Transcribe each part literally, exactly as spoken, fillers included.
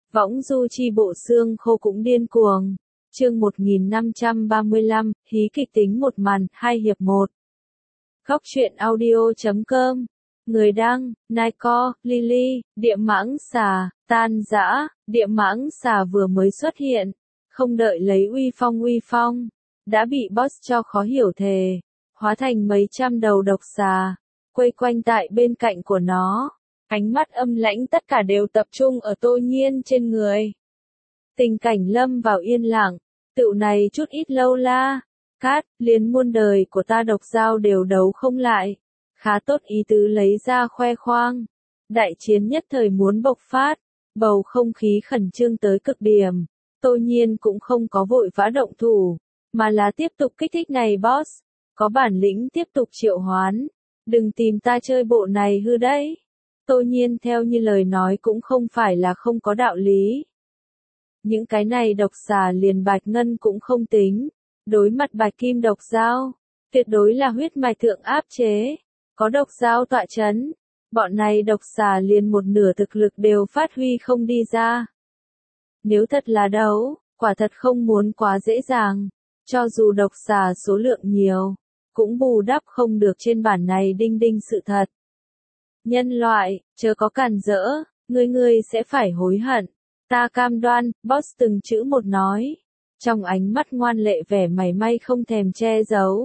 Võng du chi bộ xương khô cũng điên cuồng. Chương một nghìn năm trăm ba mươi lăm, hí kịch tính một màn, hai hiệp một. Góc truyện audio chấm com. Người đăng, Nico, Lily, địa mãng xà, tan dã, địa mãng xà vừa mới xuất hiện. Không đợi lấy uy phong uy phong. Đã bị boss cho khó hiểu thề. Hóa thành mấy trăm đầu độc xà. Quây quanh tại bên cạnh của nó. Ánh mắt âm lãnh tất cả đều tập trung ở Tô Nhiên trên người. Tình cảnh lâm vào yên lặng. Tựu này chút ít lâu la. Cát, liền muôn đời của ta độc giao đều đấu không lại. Khá tốt ý tứ lấy ra khoe khoang. Đại chiến nhất thời muốn bộc phát. Bầu không khí khẩn trương tới cực điểm. Tô Nhiên cũng không có vội vã động thủ. Mà là tiếp tục kích thích này boss. Có bản lĩnh tiếp tục triệu hoán. Đừng tìm ta chơi bộ này hư đấy. Tô Nhiên theo như lời nói cũng không phải là không có đạo lý. Những cái này độc xà liền bạch ngân cũng không tính. Đối mặt bạch kim độc dao, tuyệt đối là huyết mạch thượng áp chế. Có độc dao tọa chấn, bọn này độc xà liền một nửa thực lực đều phát huy không đi ra. Nếu thật là đấu, quả thật không muốn quá dễ dàng. Cho dù độc xà số lượng nhiều, cũng bù đắp không được trên bản này đinh đinh sự thật. Nhân loại, chớ có cản rỡ, ngươi ngươi sẽ phải hối hận. Ta cam đoan, boss từng chữ một nói. Trong ánh mắt ngoan lệ vẻ mảy may không thèm che giấu.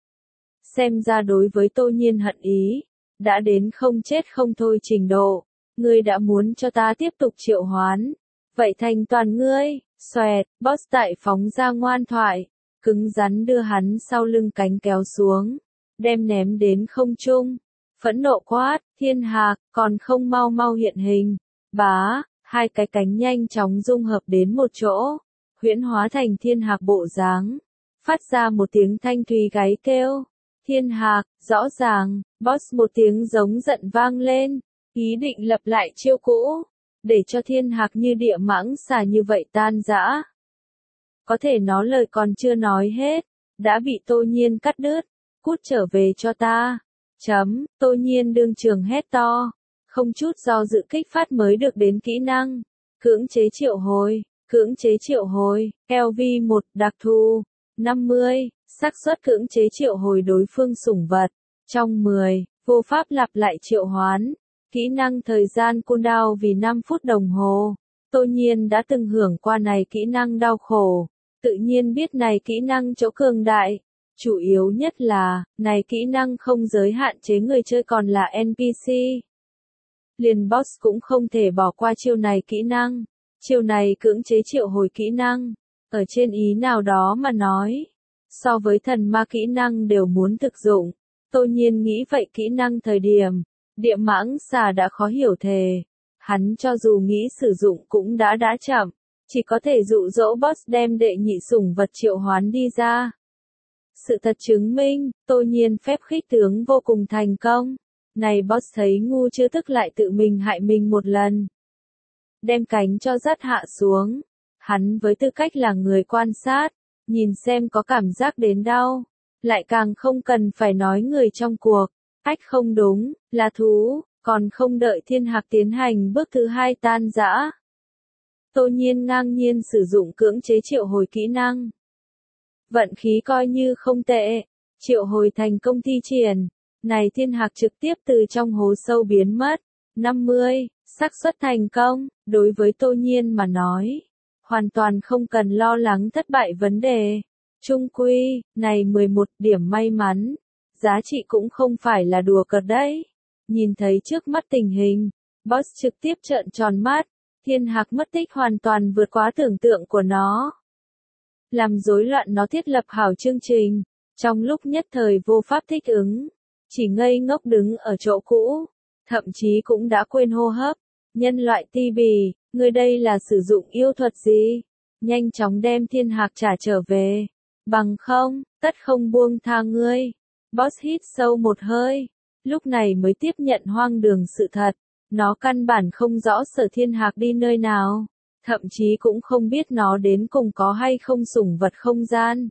Xem ra đối với Tô Nhiên hận ý, đã đến không chết không thôi trình độ. Ngươi đã muốn cho ta tiếp tục triệu hoán. Vậy thành toàn ngươi, xoẹt, boss tại phóng ra ngoan thoại. Cứng rắn đưa hắn sau lưng cánh kéo xuống. Đem ném đến không trung. Phẫn nộ quát, thiên hạc, còn không mau mau hiện hình. Bá, hai cái cánh nhanh chóng dung hợp đến một chỗ. Huyễn hóa thành thiên hạc bộ dáng. Phát ra một tiếng thanh thúy gáy kêu. Thiên hạc, rõ ràng, boss một tiếng giống giận vang lên. Ý định lập lại chiêu cũ. Để cho thiên hạc như địa mãng xà như vậy tan rã. Có thể nó lời còn chưa nói hết. Đã bị Tô Nhiên cắt đứt. Cút trở về cho ta. Chấm, Tô Nhiên đương trường hét to. Không chút do dự kích phát mới được đến kỹ năng. Cưỡng chế triệu hồi, cưỡng chế triệu hồi, L V một đặc thù, năm mươi, xác suất cưỡng chế triệu hồi đối phương sủng vật. Trong mười, vô pháp lặp lại triệu hoán. Kỹ năng thời gian cooldown vì năm phút đồng hồ. Tô Nhiên đã từng hưởng qua này kỹ năng đau khổ. Tự nhiên biết này kỹ năng chỗ cường đại. Chủ yếu nhất là, này kỹ năng không giới hạn chế người chơi còn là N P C. Liền boss cũng không thể bỏ qua chiêu này kỹ năng. Chiêu này cưỡng chế triệu hồi kỹ năng. Ở trên ý nào đó mà nói. So với thần ma kỹ năng đều muốn thực dụng. Tô Nhiên nghĩ vậy kỹ năng thời điểm. Địa mãng xà đã khó hiểu thề. Hắn cho dù nghĩ sử dụng cũng đã đã chậm. Chỉ có thể dụ dỗ boss đem đệ nhị sủng vật triệu hoán đi ra. Sự thật chứng minh, Tô Nhiên phép khích tướng vô cùng thành công. Này boss thấy ngu chưa tức lại tự mình hại mình một lần. Đem cánh cho dắt hạ xuống. Hắn với tư cách là người quan sát, nhìn xem có cảm giác đến đau. Lại càng không cần phải nói người trong cuộc. Ách không đúng, là thú, còn không đợi thiên hạc tiến hành bước thứ hai tan rã. Tô Nhiên ngang nhiên sử dụng cưỡng chế triệu hồi kỹ năng. Vận khí coi như không tệ. Triệu hồi thành công thi triển. Này thiên hạc trực tiếp từ trong hố sâu biến mất. năm mươi, xác suất thành công. Đối với Tô Nhiên mà nói. Hoàn toàn không cần lo lắng thất bại vấn đề. Trung quy, này mười một điểm may mắn. Giá trị cũng không phải là đùa cợt đấy. Nhìn thấy trước mắt tình hình. Boss trực tiếp trợn tròn mắt. Thiên hạc mất tích hoàn toàn vượt quá tưởng tượng của nó. Làm rối loạn nó thiết lập hảo chương trình. Trong lúc nhất thời vô pháp thích ứng. Chỉ ngây ngốc đứng ở chỗ cũ. Thậm chí cũng đã quên hô hấp. Nhân loại ti bì, ngươi đây là sử dụng yêu thuật gì? Nhanh chóng đem thiên hạc trả trở về. Bằng không, tất không buông tha ngươi. Boss hít sâu một hơi. Lúc này mới tiếp nhận hoang đường sự thật. Nó căn bản không rõ Sở Thiên Hạc đi nơi nào. Thậm chí cũng không biết nó đến cùng có hay không sủng vật không gian.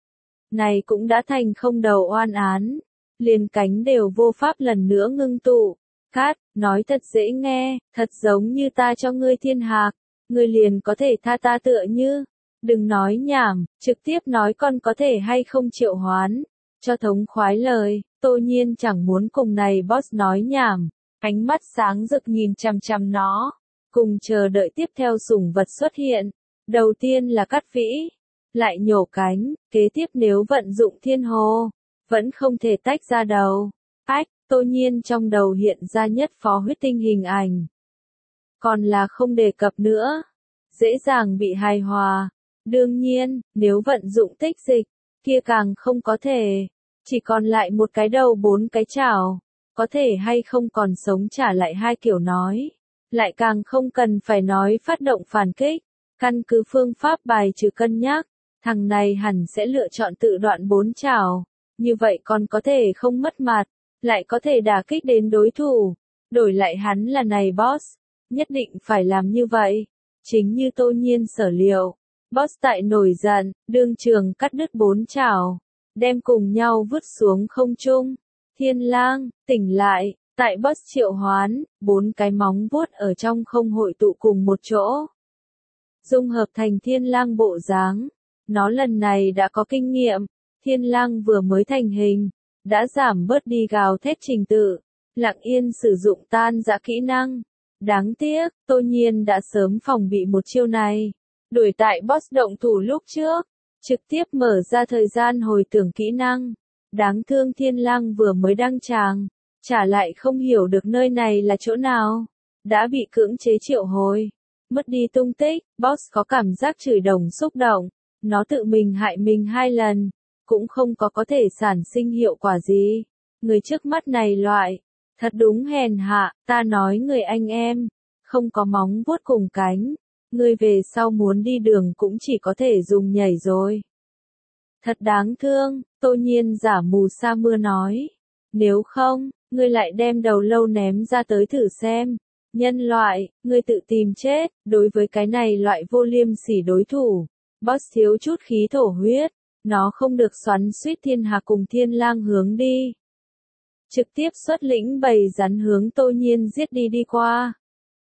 Này cũng đã thành không đầu oan án. Liền cánh đều vô pháp lần nữa ngưng tụ. Cát, nói thật dễ nghe, thật giống như ta cho ngươi thiên hạc. Ngươi liền có thể tha ta tựa như. Đừng nói nhảm, trực tiếp nói con có thể hay không triệu hoán. Cho thống khoái lời, Tô Nhiên chẳng muốn cùng này boss nói nhảm. Ánh mắt sáng rực nhìn chằm chằm nó. Cùng chờ đợi tiếp theo sủng vật xuất hiện. Đầu tiên là Cát Vĩ. Lại nhổ cánh, kế tiếp nếu vận dụng thiên hồ. Vẫn không thể tách ra đầu. Ách, Tô Nhiên trong đầu hiện ra nhất phó huyết tinh hình ảnh. Còn là không đề cập nữa. Dễ dàng bị hài hòa. Đương nhiên, nếu vận dụng tích dịch, kia càng không có thể. Chỉ còn lại một cái đầu bốn cái chảo. Có thể hay không còn sống trả lại hai kiểu nói. Lại càng không cần phải nói phát động phản kích. Căn cứ phương pháp bài trừ cân nhắc. Thằng này hẳn sẽ lựa chọn tự đoạn bốn chảo. Như vậy còn có thể không mất mặt. Lại có thể đả kích đến đối thủ. Đổi lại hắn là này boss. Nhất định phải làm như vậy. Chính như Tô Nhiên sở liệu. Boss tại nổi giận, đương trường cắt đứt bốn chảo. Đem cùng nhau vứt xuống không trung. Thiên lang, tỉnh lại. Tại boss triệu hoán, bốn cái móng vuốt ở trong không hội tụ cùng một chỗ. Dung hợp thành thiên lang bộ dáng. Nó lần này đã có kinh nghiệm. Thiên lang vừa mới thành hình. Đã giảm bớt đi gào thét trình tự. Lặng yên sử dụng tan dã kỹ năng. Đáng tiếc, Tô Nhiên đã sớm phòng bị một chiêu này. Đuổi tại boss động thủ lúc trước. Trực tiếp mở ra thời gian hồi tưởng kỹ năng. Đáng thương thiên lang vừa mới đăng tràng. Trả lại không hiểu được nơi này là chỗ nào. Đã bị cưỡng chế triệu hồi. Mất đi tung tích, boss có cảm giác chửi đồng xúc động. Nó tự mình hại mình hai lần. Cũng không có có thể sản sinh hiệu quả gì. Người trước mắt này loại. Thật đúng hèn hạ, ta nói người anh em. Không có móng vuốt cùng cánh. Người về sau muốn đi đường cũng chỉ có thể dùng nhảy rồi. Thật đáng thương, Tô Nhiên giả mù sa mưa nói. Nếu không, ngươi lại đem đầu lâu ném ra tới thử xem. Nhân loại, ngươi tự tìm chết, đối với cái này loại vô liêm sỉ đối thủ. Boss thiếu chút khí thổ huyết, nó không được xoắn suýt thiên hà cùng thiên lang hướng đi. Trực tiếp xuất lĩnh bầy rắn hướng Tô Nhiên giết đi đi qua.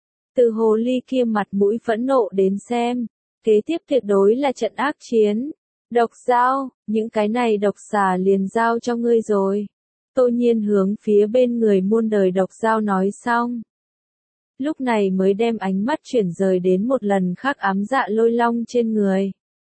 Từ hồ ly kia mặt mũi phẫn nộ đến xem, kế tiếp tuyệt đối là trận ác chiến. Độc dao, những cái này độc xà liền giao cho ngươi rồi. Tô Nhiên hướng phía bên người muôn đời độc dao nói xong. Lúc này mới đem ánh mắt chuyển rời đến một lần khác ám dạ lôi long trên người.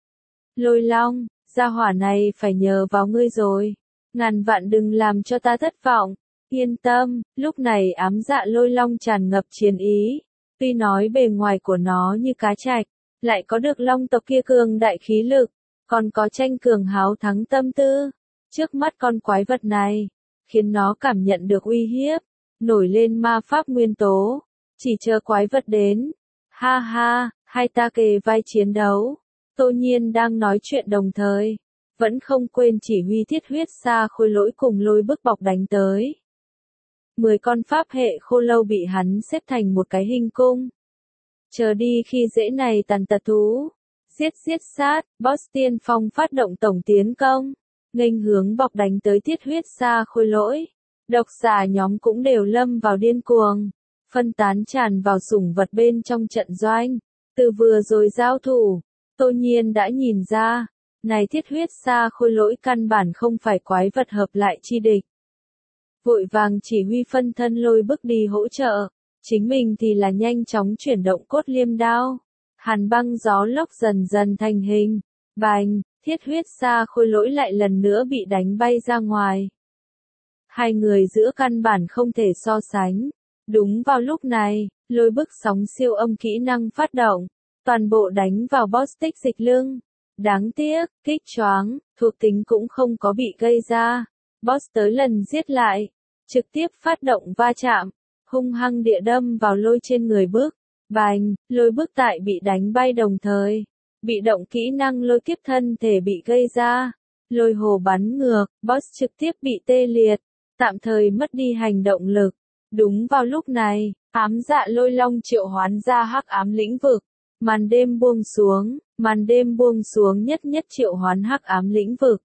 Lôi long, gia hỏa này phải nhờ vào ngươi rồi. Ngàn vạn đừng làm cho ta thất vọng. Yên tâm, lúc này ám dạ lôi long tràn ngập chiến ý. Tuy nói bề ngoài của nó như cá trạch, lại có được long tộc kia cường đại khí lực, còn có tranh cường háo thắng tâm tư. Trước mắt con quái vật này, khiến nó cảm nhận được uy hiếp, nổi lên ma pháp nguyên tố. Chỉ chờ quái vật đến. Ha ha, hai ta kề vai chiến đấu. Tô Nhiên đang nói chuyện đồng thời. Vẫn không quên chỉ huy thiết huyết xa khôi lỗi cùng lôi bức bọc đánh tới. Mười con pháp hệ khô lâu bị hắn xếp thành một cái hình cung. Chờ đi khi dễ này tàn tật thú. Giết giết sát, boss tiên phong phát động tổng tiến công. Nghênh hướng bọc đánh tới thiết huyết xa khôi lỗi. Độc xà nhóm cũng đều lâm vào điên cuồng. Phân tán tràn vào sủng vật bên trong trận doanh. Từ vừa rồi giao thủ, Tô Nhiên đã nhìn ra. Này thiết huyết xa khôi lỗi căn bản không phải quái vật hợp lại chi địch. Vội vàng chỉ huy phân thân lôi bức đi hỗ trợ. Chính mình thì là nhanh chóng chuyển động cốt liêm đao. Hàn băng gió lốc dần dần thành hình. Bành, thiết huyết xa khôi lỗi lại lần nữa bị đánh bay ra ngoài. Hai người giữa căn bản không thể so sánh. Đúng vào lúc này, lôi bức sóng siêu âm kỹ năng phát động. Toàn bộ đánh vào boss tích dịch lưng. Đáng tiếc, kích choáng, thuộc tính cũng không có bị gây ra. Boss tới lần giết lại. Trực tiếp phát động va chạm. Hung hăng địa đâm vào lôi trên người bức. Bành, lôi bức tại bị đánh bay đồng thời. Bị động kỹ năng lôi kiếp thân thể bị gây ra. Lôi hồ bắn ngược, boss trực tiếp bị tê liệt. Tạm thời mất đi hành động lực. Đúng vào lúc này, ám dạ lôi long triệu hoán ra hắc ám lĩnh vực. Màn đêm buông xuống, màn đêm buông xuống nhất nhất triệu hoán hắc ám lĩnh vực.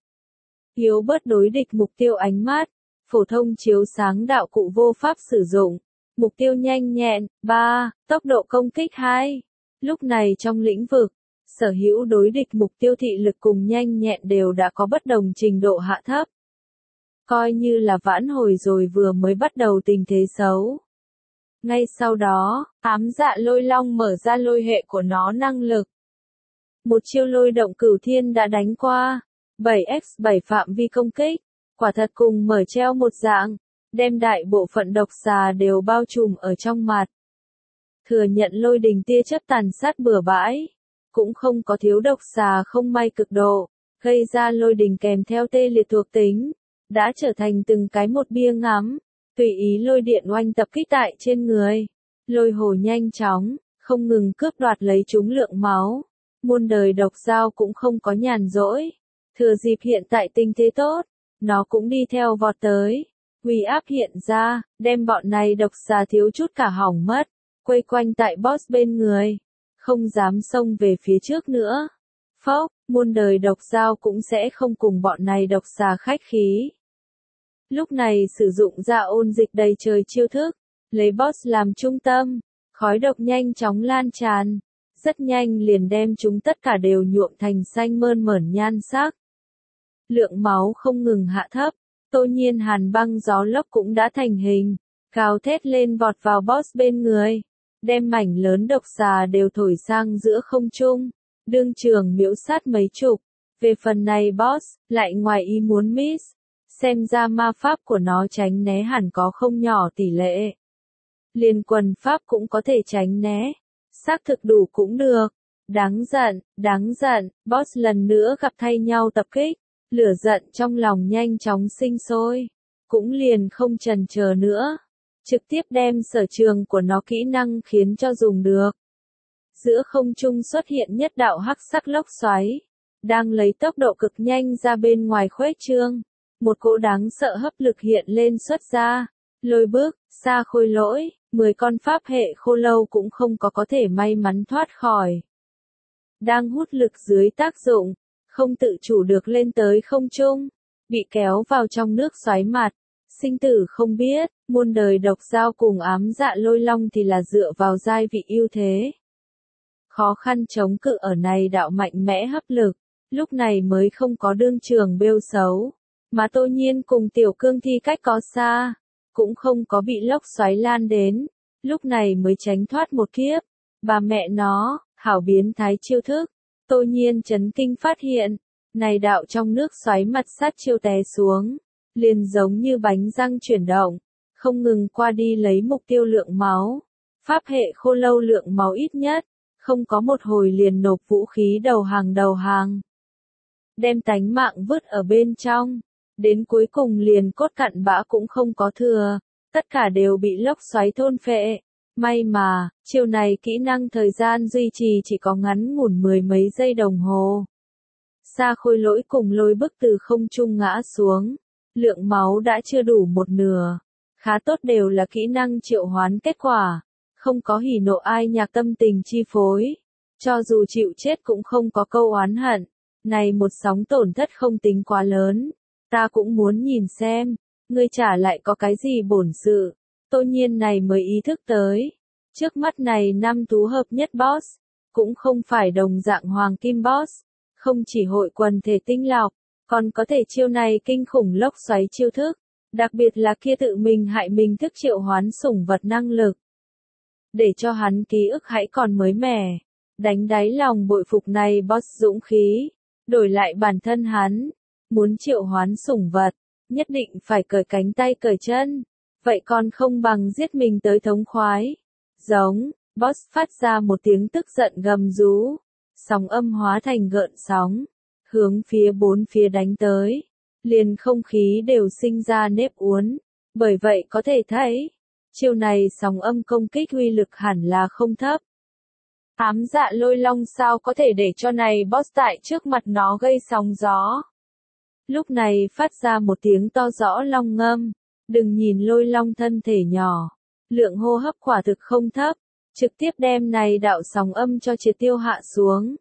Yếu bớt đối địch mục tiêu ánh mắt. Phổ thông chiếu sáng đạo cụ vô pháp sử dụng. Mục tiêu nhanh nhẹn, ba, tốc độ công kích hai. Lúc này trong lĩnh vực, sở hữu đối địch mục tiêu thị lực cùng nhanh nhẹn đều đã có bất đồng trình độ hạ thấp. Coi như là vãn hồi rồi vừa mới bắt đầu tình thế xấu. Ngay sau đó, ám dạ lôi long mở ra lôi hệ của nó năng lực. Một chiêu lôi động cửu thiên đã đánh qua, bảy nhân bảy phạm vi công kích, quả thật cùng mở treo một dạng, đem đại bộ phận độc xà đều bao trùm ở trong mặt. Thừa nhận lôi đình tia chớp tàn sát bừa bãi, cũng không có thiếu độc xà không may cực độ, gây ra lôi đình kèm theo tê liệt thuộc tính, đã trở thành từng cái một bia ngắm, tùy ý lôi điện oanh tập kích tại trên người. Lôi hồ nhanh chóng, không ngừng cướp đoạt lấy chúng lượng máu, muôn đời độc dao cũng không có nhàn rỗi. Thừa dịp hiện tại tình thế tốt, nó cũng đi theo vọt tới, uy áp hiện ra, đem bọn này độc xà thiếu chút cả hỏng mất, quây quanh tại boss bên người, không dám xông về phía trước nữa. Phốc, muôn đời độc dao cũng sẽ không cùng bọn này độc xà khách khí. Lúc này sử dụng ra ôn dịch đầy trời chiêu thức, lấy boss làm trung tâm, khói độc nhanh chóng lan tràn, rất nhanh liền đem chúng tất cả đều nhuộm thành xanh mơn mởn nhan sắc. Lượng máu không ngừng hạ thấp, tô nhiên hàn băng gió lốc cũng đã thành hình, gào thét lên vọt vào boss bên người, đem mảnh lớn độc xà đều thổi sang giữa không trung, đương trường miễu sát mấy chục. Về phần này boss, lại ngoài ý muốn miss, xem ra ma pháp của nó tránh né hẳn có không nhỏ tỷ lệ. Liên quần pháp cũng có thể tránh né, xác thực đủ cũng được. Đáng giận, đáng giận, boss lần nữa gặp thay nhau tập kích, lửa giận trong lòng nhanh chóng sinh sôi, cũng liền không chần chờ nữa, trực tiếp đem sở trường của nó kỹ năng khiến cho dùng được. Giữa không trung xuất hiện nhất đạo hắc sắc lốc xoáy, đang lấy tốc độ cực nhanh ra bên ngoài khuếch trương, một cỗ đáng sợ hấp lực hiện lên xuất ra, lôi bước, xa khôi lỗi, mười con pháp hệ khô lâu cũng không có có thể may mắn thoát khỏi. Đang hút lực dưới tác dụng, không tự chủ được lên tới không trung, bị kéo vào trong nước xoáy mặt, sinh tử không biết, muôn đời độc dao cùng ám dạ lôi long thì là dựa vào giai vị ưu thế. Khó khăn chống cự ở này đạo mạnh mẽ hấp lực, lúc này mới không có đương trường bêu xấu, mà tô nhiên cùng tiểu cương thi cách có xa, cũng không có bị lốc xoáy lan đến, lúc này mới tránh thoát một kiếp. Bà mẹ nó, hảo biến thái chiêu thức, tô nhiên chấn kinh phát hiện, này đạo trong nước xoáy mặt sát chiêu té xuống, liền giống như bánh răng chuyển động, không ngừng qua đi lấy mục tiêu lượng máu. Pháp hệ khô lâu lượng máu ít nhất, không có một hồi liền nộp vũ khí đầu hàng đầu hàng. Đem tánh mạng vứt ở bên trong, đến cuối cùng liền cốt cặn bã cũng không có thừa, tất cả đều bị lốc xoáy thôn phệ. May mà, chiêu này kỹ năng thời gian duy trì chỉ có ngắn ngủn mười mấy giây đồng hồ. Xa khôi lỗi cùng lôi bức từ không trung ngã xuống, lượng máu đã chưa đủ một nửa, khá tốt đều là kỹ năng triệu hoán kết quả, không có hỉ nộ ai nhạc tâm tình chi phối, cho dù chịu chết cũng không có câu oán hận, này một sóng tổn thất không tính quá lớn, ta cũng muốn nhìn xem, ngươi trả lại có cái gì bổn sự. Tô nhiên này mới ý thức tới, trước mắt này năm thú hợp nhất boss, cũng không phải đồng dạng hoàng kim boss, không chỉ hội quần thể tinh lọc, còn có thể chiêu này kinh khủng lốc xoáy chiêu thức, đặc biệt là kia tự mình hại mình thức triệu hoán sủng vật năng lực. Để cho hắn ký ức hãy còn mới mẻ, đánh đáy lòng bội phục này boss dũng khí, đổi lại bản thân hắn, muốn triệu hoán sủng vật, nhất định phải cởi cánh tay cởi chân. Vậy còn không bằng giết mình tới thống khoái. Giống, boss phát ra một tiếng tức giận gầm rú, sóng âm hóa thành gợn sóng, hướng phía bốn phía đánh tới, liền không khí đều sinh ra nếp uốn, bởi vậy có thể thấy, chiêu này sóng âm công kích uy lực hẳn là không thấp. Ám dạ lôi long sao có thể để cho này boss tại trước mặt nó gây sóng gió. Lúc này phát ra một tiếng to rõ long ngâm. Đừng nhìn lôi long thân thể nhỏ, lượng hô hấp quả thực không thấp, trực tiếp đem này đạo sóng âm cho triệt tiêu hạ xuống.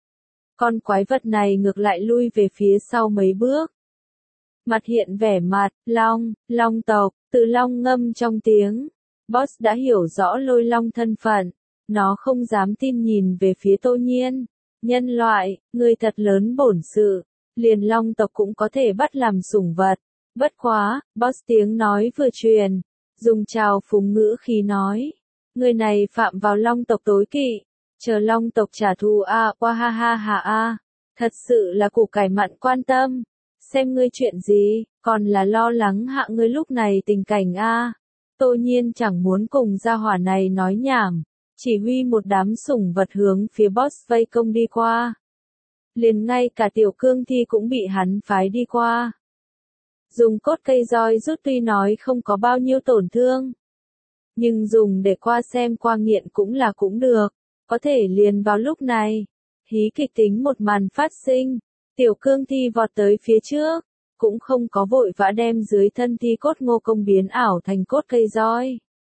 Con quái vật này ngược lại lui về phía sau mấy bước. Mặt hiện vẻ mặt, long, long tộc, từ long ngâm trong tiếng. Boss đã hiểu rõ lôi long thân phận, Nó không dám tin nhìn về phía Tô Nhiên. Nhân loại, người thật lớn bổn sự, liền long tộc cũng có thể bắt làm sủng vật. Bất quá, boss tiếng nói vừa truyền, dùng trào phúng ngữ khí nói. Người này phạm vào long tộc tối kỵ, chờ long tộc trả thù a à, qua ha ha ha a. Thật sự là củ cải mặn quan tâm. Xem ngươi chuyện gì, còn là lo lắng hạ ngươi lúc này tình cảnh a. À. Tô Nhiên chẳng muốn cùng gia hỏa này nói nhảm, chỉ huy một đám sủng vật hướng phía boss vây công đi qua. Liền ngay cả tiểu cương thi cũng bị hắn phái đi qua. Dùng cốt cây roi rút tuy nói không có bao nhiêu tổn thương, nhưng dùng để qua xem qua nghiện cũng là cũng được, có thể liền vào lúc này. Hí kịch tính một màn phát sinh, tiểu cương thi vọt tới phía trước, cũng không có vội vã đem dưới thân thi cốt ngô công biến ảo thành cốt cây roi,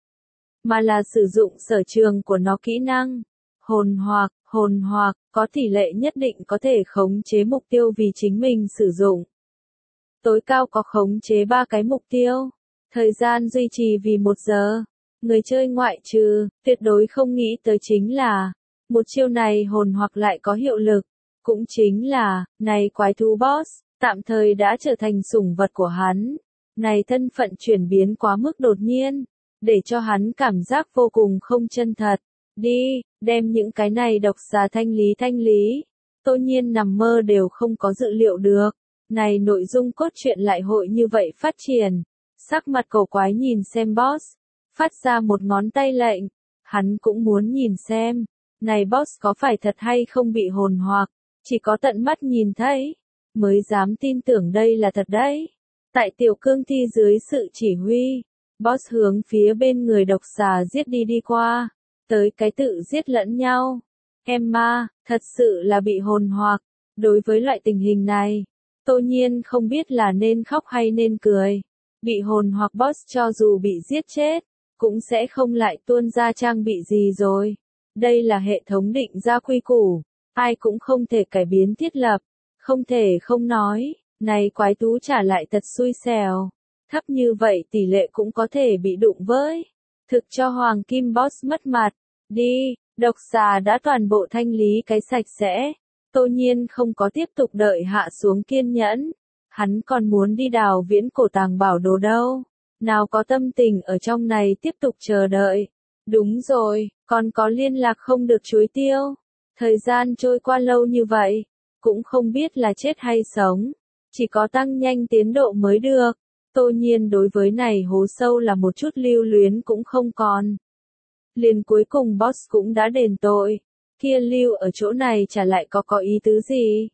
mà là sử dụng sở trường của nó kỹ năng. Hồn hoặc, hồn hoặc, có tỷ lệ nhất định có thể khống chế mục tiêu vì chính mình sử dụng. Tối cao có khống chế ba cái mục tiêu. Thời gian duy trì vì một giờ. Người chơi ngoại trừ, tuyệt đối không nghĩ tới chính là, một chiêu này hồn hoặc lại có hiệu lực. Cũng chính là, này quái thú boss, tạm thời đã trở thành sủng vật của hắn. Này thân phận chuyển biến quá mức đột nhiên, để cho hắn cảm giác vô cùng không chân thật. Đi, đem những cái này độc xà thanh lý thanh lý. Tô Nhiên nằm mơ đều không có dự liệu được. Này nội dung cốt truyện lại hội như vậy phát triển. Sắc mặt cổ quái nhìn xem boss, phát ra một ngón tay lệnh. Hắn cũng muốn nhìn xem, này boss có phải thật hay không bị hồn hoặc, chỉ có tận mắt nhìn thấy, mới dám tin tưởng đây là thật đấy. Tại tiểu cương thi dưới sự chỉ huy, boss hướng phía bên người độc xà giết đi đi qua, tới cái tự giết lẫn nhau. Emma, thật sự là bị hồn hoặc. Đối với loại tình hình này, Tô Nhiên không biết là nên khóc hay nên cười. Bị hồn hoặc boss cho dù bị giết chết, cũng sẽ không lại tuôn ra trang bị gì rồi. Đây là hệ thống định ra quy củ, ai cũng không thể cải biến thiết lập. Không thể không nói, này quái thú trả lại thật xui xẻo. Thấp như vậy tỷ lệ cũng có thể bị đụng với. Thực cho Hoàng Kim Boss mất mặt. Đi, độc xà đã toàn bộ thanh lý cái sạch sẽ. Tô Nhiên không có tiếp tục đợi hạ xuống kiên nhẫn. Hắn còn muốn đi đào viễn cổ tàng bảo đồ đâu. Nào có tâm tình ở trong này tiếp tục chờ đợi. Đúng rồi, còn có liên lạc không được chuối tiêu. Thời gian trôi qua lâu như vậy, cũng không biết là chết hay sống. Chỉ có tăng nhanh tiến độ mới được. Tô Nhiên đối với này hố sâu là một chút lưu luyến cũng không còn. Liền cuối cùng boss cũng đã đền tội. Kia lưu ở chỗ này chả lại có có ý tứ gì.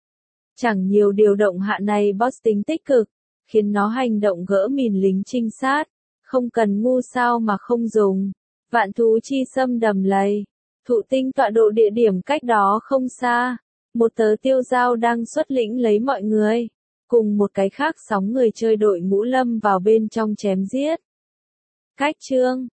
Chẳng nhiều điều động hạ này boss tính tích cực, khiến nó hành động gỡ mìn lính trinh sát. Không cần ngu sao mà không dùng. Vạn thú chi xâm đầm lầy. Thụ tinh tọa độ địa điểm cách đó không xa. Một tớ tiêu giao đang xuất lĩnh lấy mọi người. Cùng một cái khác sóng người chơi đội ngũ lâm vào bên trong chém giết. Cách chương